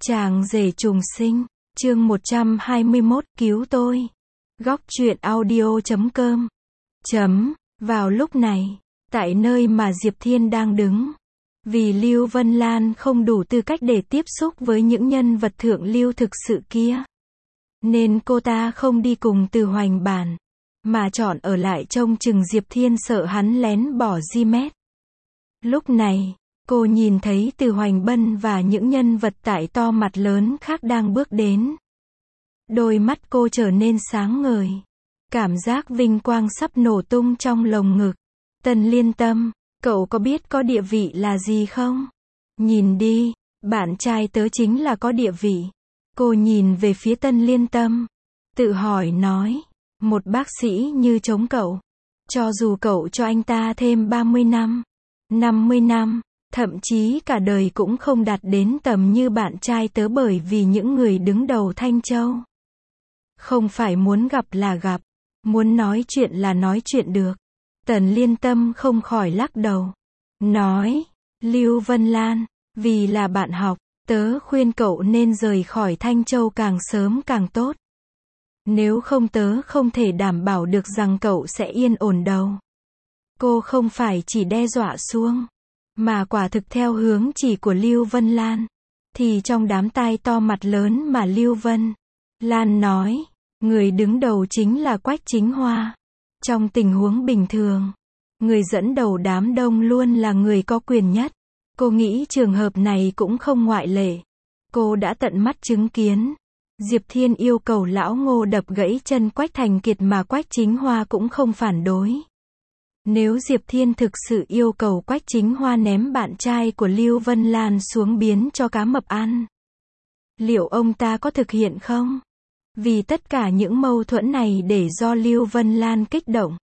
Chàng rể trùng sinh, chương 121, cứu tôi. Góc truyện audio.com. Vào lúc này, tại nơi mà Diệp Thiên đang đứng, vì Lưu Vân Lan không đủ tư cách để tiếp xúc với những nhân vật thượng lưu thực sự kia, nên cô ta không đi cùng Từ Hoành Bản, mà chọn ở lại trông chừng Diệp Thiên, sợ hắn lén bỏ Di-mét. Lúc này, cô nhìn thấy Từ Hoành Bân và những nhân vật tại to mặt lớn khác đang bước đến. Đôi mắt cô trở nên sáng ngời. Cảm giác vinh quang sắp nổ tung trong lồng ngực. Tần Liên Tâm, cậu có biết có địa vị là gì không? Nhìn đi, bạn trai tớ chính là có địa vị. Cô nhìn về phía Tần Liên Tâm, tự hỏi nói, một bác sĩ như chống cậu, cho dù cậu cho anh ta thêm 30 năm, 50 năm, thậm chí cả đời cũng không đạt đến tầm như bạn trai tớ, bởi vì những người đứng đầu Thanh Châu không phải muốn gặp là gặp, muốn nói chuyện là nói chuyện được. Tần Liên Tâm không khỏi lắc đầu, nói, Lưu Vân Lan, vì là bạn học, tớ khuyên cậu nên rời khỏi Thanh Châu càng sớm càng tốt. Nếu không tớ không thể đảm bảo được rằng cậu sẽ yên ổn đâu. Cô không phải chỉ đe dọa xuông, mà quả thực theo hướng chỉ của Lưu Vân Lan. Thì trong đám tai to mặt lớn mà Lưu Vân Lan nói, người đứng đầu chính là Quách Chính Hoa. Trong tình huống bình thường, người dẫn đầu đám đông luôn là người có quyền nhất. Cô nghĩ trường hợp này cũng không ngoại lệ. Cô đã tận mắt chứng kiến Diệp Thiên yêu cầu lão Ngô đập gãy chân Quách Thành Kiệt mà Quách Chính Hoa cũng không phản đối. Nếu Diệp Thiên thực sự yêu cầu Quách Chính Hoa ném bạn trai của Lưu Vân Lan xuống biến cho cá mập ăn, liệu ông ta có thực hiện không? Vì tất cả những mâu thuẫn này để do Lưu Vân Lan kích động.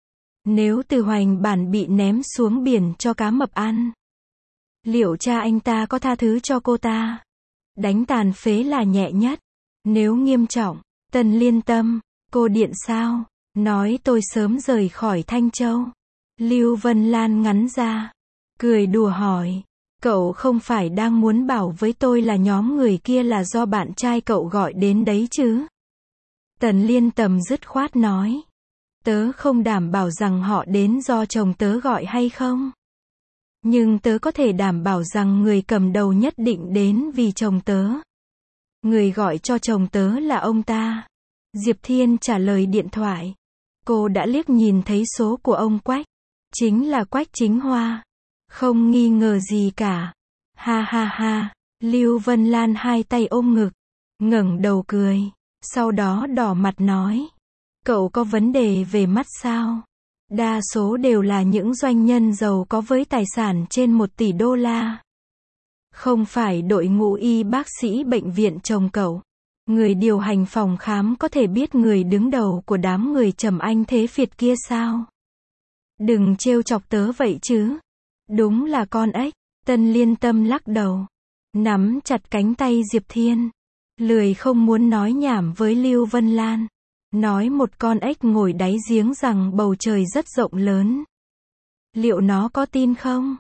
Nếu Từ Hoành Bản bị ném xuống biển cho cá mập ăn, liệu cha anh ta có tha thứ cho cô ta? Đánh tàn phế là nhẹ nhất. Nếu nghiêm trọng, Tần Liên Tâm, cô điện sao? Nói tôi sớm rời khỏi Thanh Châu. Lưu Vân Lan ngắn ra, cười đùa hỏi, cậu không phải đang muốn bảo với tôi là nhóm người kia là do bạn trai cậu gọi đến đấy chứ? Tần Liên Tâm dứt khoát nói, tớ không đảm bảo rằng họ đến do chồng tớ gọi hay không. Nhưng tớ có thể đảm bảo rằng người cầm đầu nhất định đến vì chồng tớ. Người gọi cho chồng tớ là ông ta. Diệp Thiên trả lời điện thoại. Cô đã liếc nhìn thấy số của ông Quách. Chính là Quách Chính Hoa. Không nghi ngờ gì cả. Ha ha ha. Lưu Vân Lan hai tay ôm ngực, ngẩng đầu cười. Sau đó đỏ mặt nói, cậu có vấn đề về mắt sao? Đa số đều là những doanh nhân giàu có với tài sản trên 1 tỷ đô la. Không phải đội ngũ y bác sĩ bệnh viện chồng cậu. Người điều hành phòng khám có thể biết người đứng đầu của đám người Trầm Anh Thế Việt kia sao? Đừng trêu chọc tớ vậy chứ. Đúng là con ếch. Tần Liên Tâm lắc đầu, nắm chặt cánh tay Diệp Thiên, lười không muốn nói nhảm với Lưu Vân Lan. Nói một con ếch ngồi đáy giếng rằng bầu trời rất rộng lớn. Liệu nó có tin không?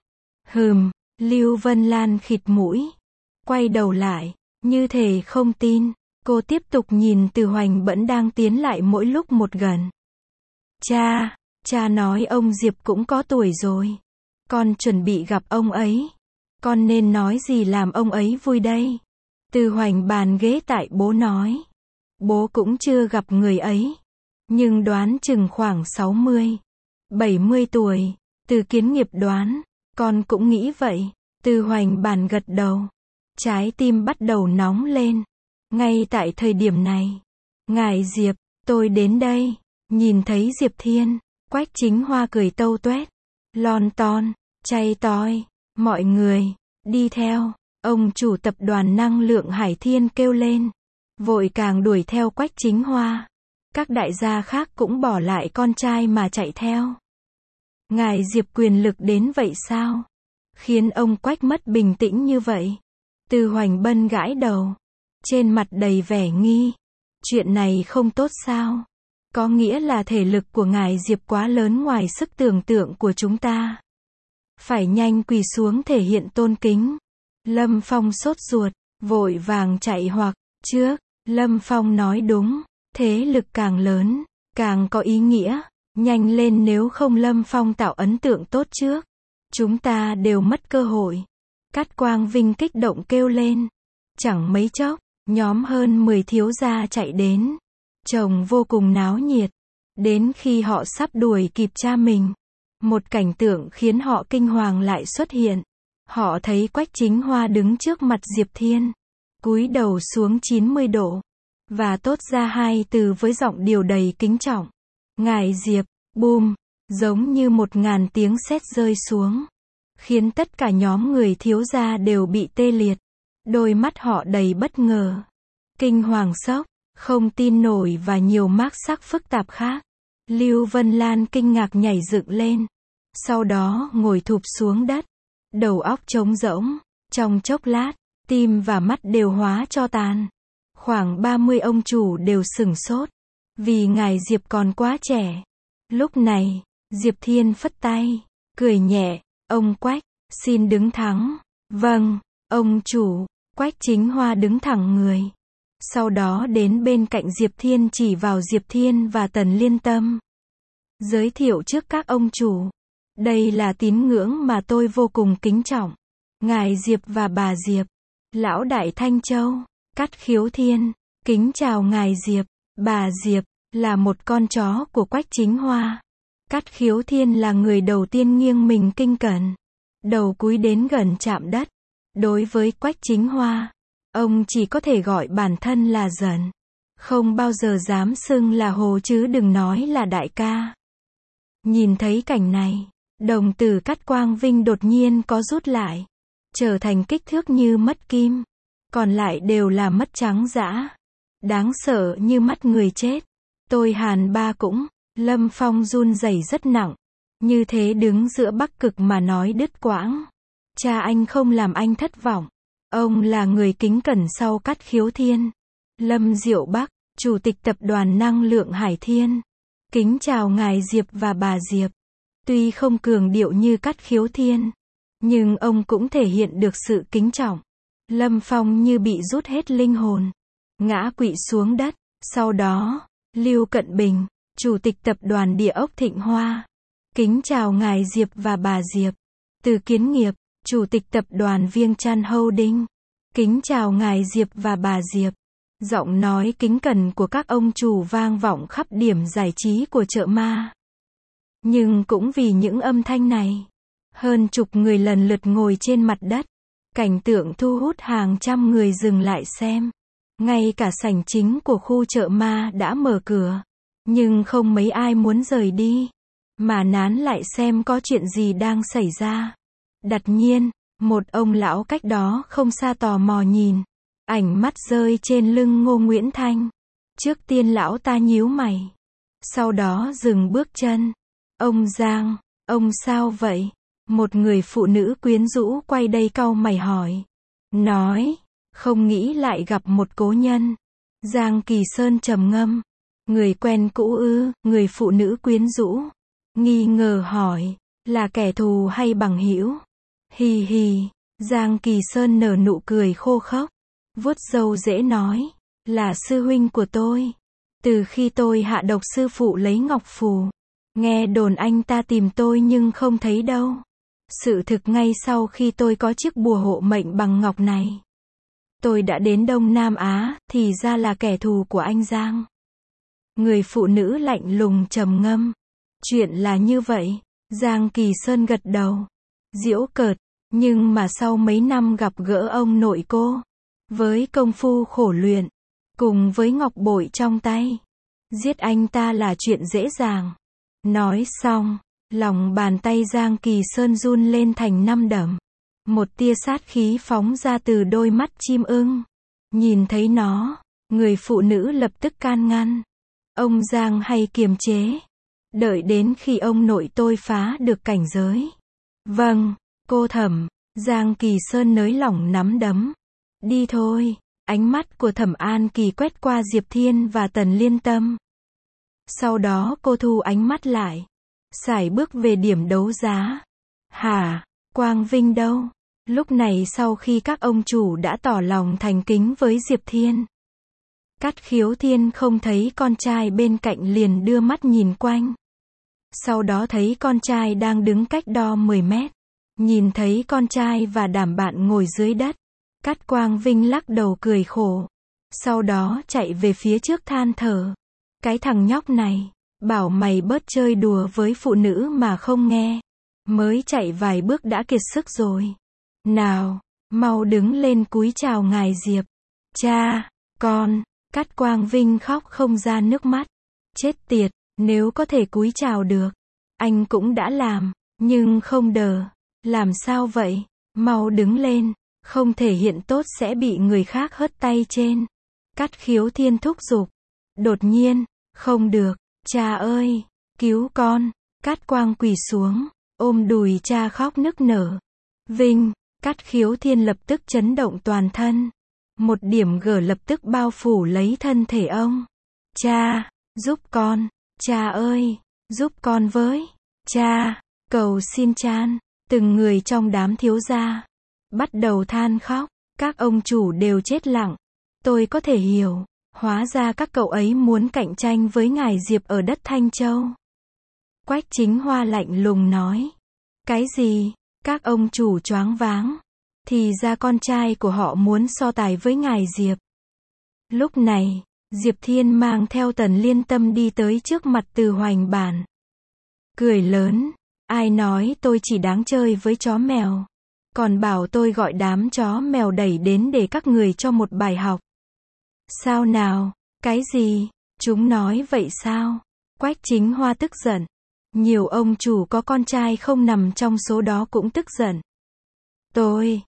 Lưu Vân Lan khịt mũi, quay đầu lại, như thể không tin. Cô tiếp tục nhìn Từ Hoành Bẫn đang tiến lại mỗi lúc một gần. Cha nói ông Diệp cũng có tuổi rồi. Con chuẩn bị gặp ông ấy. Con nên nói gì làm ông ấy vui đây? Từ Hoành bàn ghế tại bố nói. Bố cũng chưa gặp người ấy. Nhưng đoán chừng khoảng 60, 70 tuổi. Từ Kiến Nghiệp đoán. Con cũng nghĩ vậy. Từ Hoành bàn gật đầu. Trái tim bắt đầu nóng lên. Ngay tại thời điểm này, ngài Diệp, tôi đến đây. Nhìn thấy Diệp Thiên, Quách Chính Hoa cười tâu tuét, lon ton, chay toi, mọi người, đi theo. Ông chủ tập đoàn năng lượng Hải Thiên kêu lên, vội càng đuổi theo Quách Chính Hoa. Các đại gia khác cũng bỏ lại con trai mà chạy theo. Ngài Diệp quyền lực đến vậy sao? Khiến ông Quách mất bình tĩnh như vậy. Từ Hoành Bân gãi đầu, trên mặt đầy vẻ nghi. Chuyện này không tốt sao? Có nghĩa là thể lực của ngài Diệp quá lớn ngoài sức tưởng tượng của chúng ta. Phải nhanh quỳ xuống thể hiện tôn kính. Lâm Phong sốt ruột, vội vàng chạy hoặc trước. Lâm Phong nói đúng, thế lực càng lớn, càng có ý nghĩa, nhanh lên nếu không Lâm Phong tạo ấn tượng tốt trước. Chúng ta đều mất cơ hội. Cát Quang Vinh kích động kêu lên. Chẳng mấy chốc, nhóm hơn 10 thiếu gia chạy đến. Trông vô cùng náo nhiệt. Đến khi họ sắp đuổi kịp cha mình, một cảnh tượng khiến họ kinh hoàng lại xuất hiện. Họ thấy Quách Chính Hoa đứng trước mặt Diệp Thiên, cúi đầu xuống 90 độ, và thốt ra hai từ với giọng điệu đầy kính trọng. Ngài Diệp, bùm, giống như 1000 tiếng sét rơi xuống, khiến tất cả nhóm người thiếu gia đều bị tê liệt. Đôi mắt họ đầy bất ngờ, kinh hoàng sốc, không tin nổi và nhiều mác sắc phức tạp khác. Lưu Vân Lan kinh ngạc nhảy dựng lên, sau đó ngồi thụp xuống đất, đầu óc trống rỗng. Trong chốc lát, tim và mắt đều hóa tro tàn. Khoảng 30 ông chủ đều sửng sốt, vì ngài Diệp còn quá trẻ. Lúc này, Diệp Thiên phất tay, cười nhẹ, ông Quách, xin đứng thẳng. Vâng, ông chủ. Quách Chính Hoa đứng thẳng người. Sau đó đến bên cạnh Diệp Thiên chỉ vào Diệp Thiên và Tần Liên Tâm. Giới thiệu trước các ông chủ. Đây là tín ngưỡng mà tôi vô cùng kính trọng. Ngài Diệp và bà Diệp. Lão đại Thanh Châu. Cát Khiếu Thiên. Kính chào ngài Diệp. Bà Diệp là một con chó của Quách Chính Hoa. Cát Khiếu Thiên là người đầu tiên nghiêng mình kinh cẩn, đầu cúi đến gần chạm đất. Đối với Quách Chính Hoa, ông chỉ có thể gọi bản thân là dần, không bao giờ dám xưng là hồ chứ đừng nói là đại ca. Nhìn thấy cảnh này, đồng tử Cát Quang Vinh đột nhiên có rút lại, trở thành kích thước như mất kim, còn lại đều là mất trắng dã, đáng sợ như mắt người chết. Tôi Hàn Ba cũng, Lâm Phong run rẩy rất nặng, như thế đứng giữa Bắc Cực mà nói đứt quãng. Cha anh không làm anh thất vọng. Ông là người kính cẩn sau Cát Khiếu Thiên. Lâm Diệu Bắc, Chủ tịch Tập đoàn Năng lượng Hải Thiên. Kính chào ngài Diệp và bà Diệp. Tuy không cường điệu như Cát Khiếu Thiên, nhưng ông cũng thể hiện được sự kính trọng. Lâm Phong như bị rút hết linh hồn, ngã quỵ xuống đất. Sau đó, Lưu Cận Bình, Chủ tịch Tập đoàn Địa ốc Thịnh Hoa. Kính chào ngài Diệp và bà Diệp. Từ Kiến Nghiệp, Chủ tịch Tập đoàn Viêng Chan Holding. Kính chào ngài Diệp và bà Diệp. Giọng nói kính cẩn của các ông chủ vang vọng khắp điểm giải trí của chợ ma. Nhưng cũng vì những âm thanh này, hơn chục người lần lượt ngồi trên mặt đất. Cảnh tượng thu hút hàng trăm người dừng lại xem. Ngay cả sảnh chính của khu chợ ma đã mở cửa, nhưng không mấy ai muốn rời đi, mà nán lại xem có chuyện gì đang xảy ra. Đột nhiên, một ông lão cách đó không xa tò mò nhìn, ánh mắt rơi trên lưng Ngô Nguyễn Thanh. Trước tiên lão ta nhíu mày, sau đó dừng bước chân. Ông Giang, ông sao vậy? Một người phụ nữ quyến rũ quay đây cau mày hỏi. Nói, không nghĩ lại gặp một cố nhân. Giang Kỳ Sơn trầm ngâm. Người quen cũ ư? Người phụ nữ quyến rũ nghi ngờ hỏi, là kẻ thù hay bằng hữu? Hì hì, Giang Kỳ Sơn nở nụ cười khô khốc, vuốt râu rễ nói, là sư huynh của tôi. Từ khi tôi hạ độc sư phụ lấy ngọc phù, nghe đồn anh ta tìm tôi nhưng không thấy đâu. Sự thực ngay sau khi tôi có chiếc bùa hộ mệnh bằng ngọc này, tôi đã đến Đông Nam Á, thì ra là kẻ thù của anh Giang. Người phụ nữ lạnh lùng trầm ngâm. Chuyện là như vậy. Giang Kỳ Sơn gật đầu, giễu cợt, nhưng mà sau mấy năm gặp gỡ ông nội cô, với công phu khổ luyện, cùng với ngọc bội trong tay, giết anh ta là chuyện dễ dàng. Nói xong, lòng bàn tay Giang Kỳ Sơn run lên thành 5 đấm. Một tia sát khí phóng ra từ đôi mắt chim ưng. Nhìn thấy nó, người phụ nữ lập tức can ngăn. Ông Giang hay kiềm chế, đợi đến khi ông nội tôi phá được cảnh giới. Vâng, cô Thẩm. Giang Kỳ Sơn nới lỏng nắm đấm. Đi thôi. Ánh mắt của Thẩm An Kỳ quét qua Diệp Thiên và Tần Liên Tâm. Sau đó cô thu ánh mắt lại, sải bước về điểm đấu giá. Hả? Quang Vinh đâu? Lúc này sau khi các ông chủ đã tỏ lòng thành kính với Diệp Thiên, Cát Khiếu Thiên không thấy con trai bên cạnh liền đưa mắt nhìn quanh. Sau đó thấy con trai đang đứng cách đo 10 mét. Nhìn thấy con trai và đảm bạn ngồi dưới đất. Cát Quang Vinh lắc đầu cười khổ. Sau đó chạy về phía trước than thở. Cái thằng nhóc này, bảo mày bớt chơi đùa với phụ nữ mà không nghe. Mới chạy vài bước đã kiệt sức rồi. Nào, mau đứng lên cúi chào ngài Diệp. Cha, con, Cát Quang Vinh khóc không ra nước mắt. Chết tiệt, nếu có thể cúi chào được, anh cũng đã làm, nhưng không đờ. Làm sao vậy? Mau đứng lên, không thể hiện tốt sẽ bị người khác hất tay trên. Cát Khiếu Thiên thúc giục. Đột nhiên, không được, cha ơi, cứu con. Cát Quang quỳ xuống, ôm đùi cha khóc nức nở. Vinh, Cát Khiếu Thiên lập tức chấn động toàn thân. Một điểm gở lập tức bao phủ lấy thân thể ông. Cha, giúp con, cha ơi, giúp con với. Cha, cầu xin chan. Từng người trong đám thiếu gia bắt đầu than khóc. Các ông chủ đều chết lặng. Tôi có thể hiểu. Hóa ra các cậu ấy muốn cạnh tranh với ngài Diệp ở đất Thanh Châu. Quách Chính Hoa lạnh lùng nói. Cái gì? Các ông chủ choáng váng. Thì ra con trai của họ muốn so tài với ngài Diệp. Lúc này, Diệp Thiên mang theo Tần Liên Tâm đi tới trước mặt Từ Hoành Bản. Cười lớn. Ai nói tôi chỉ đáng chơi với chó mèo. Còn bảo tôi gọi đám chó mèo đẩy đến để các người cho một bài học. Sao nào? Cái gì? Chúng nói vậy sao? Quách Chính Hoa tức giận. Nhiều ông chủ có con trai không nằm trong số đó cũng tức giận. Tôi,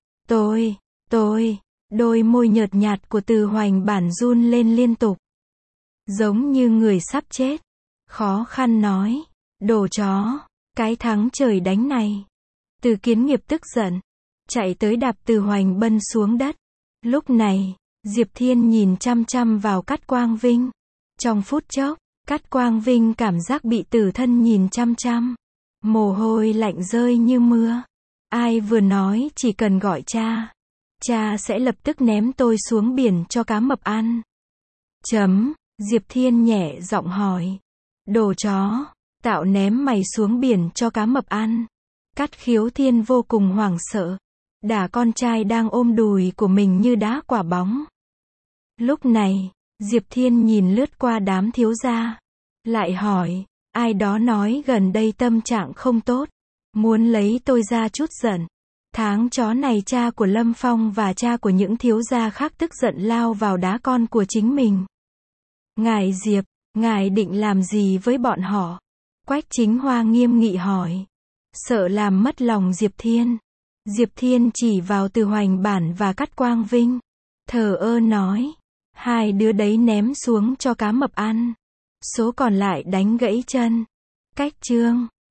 đôi môi nhợt nhạt của Từ Hoành Bản run lên liên tục. Giống như người sắp chết. Khó khăn nói. Đồ chó, cái thắng trời đánh này. Từ Kiến Nghiệp tức giận. Chạy tới đạp Từ Hoành Bân xuống đất. Lúc này, Diệp Thiên nhìn chăm chăm vào Cát Quang Vinh. Trong phút chốc, Cát Quang Vinh cảm giác bị tử thân nhìn chăm chăm. Mồ hôi lạnh rơi như mưa. Ai vừa nói chỉ cần gọi cha. Cha sẽ lập tức ném tôi xuống biển cho cá mập ăn. Diệp Thiên nhẹ giọng hỏi. Đồ chó, tạo ném mày xuống biển cho cá mập ăn. Cát Khiếu Thiên vô cùng hoảng sợ. Đả con trai đang ôm đùi của mình như đá quả bóng. Lúc này, Diệp Thiên nhìn lướt qua đám thiếu gia. Lại hỏi, ai đó nói gần đây tâm trạng không tốt. Muốn lấy tôi ra chút giận. Tháng chó này cha của Lâm Phong và cha của những thiếu gia khác tức giận lao vào đá con của chính mình. Ngài Diệp, ngài định làm gì với bọn họ? Quách Chính Hoa nghiêm nghị hỏi. Sợ làm mất lòng Diệp Thiên. Diệp Thiên chỉ vào Từ Hoành Bản và Cát Quang Vinh. Thờ ơ nói. Hai đứa đấy ném xuống cho cá mập ăn. Số còn lại đánh gãy chân. Cách chương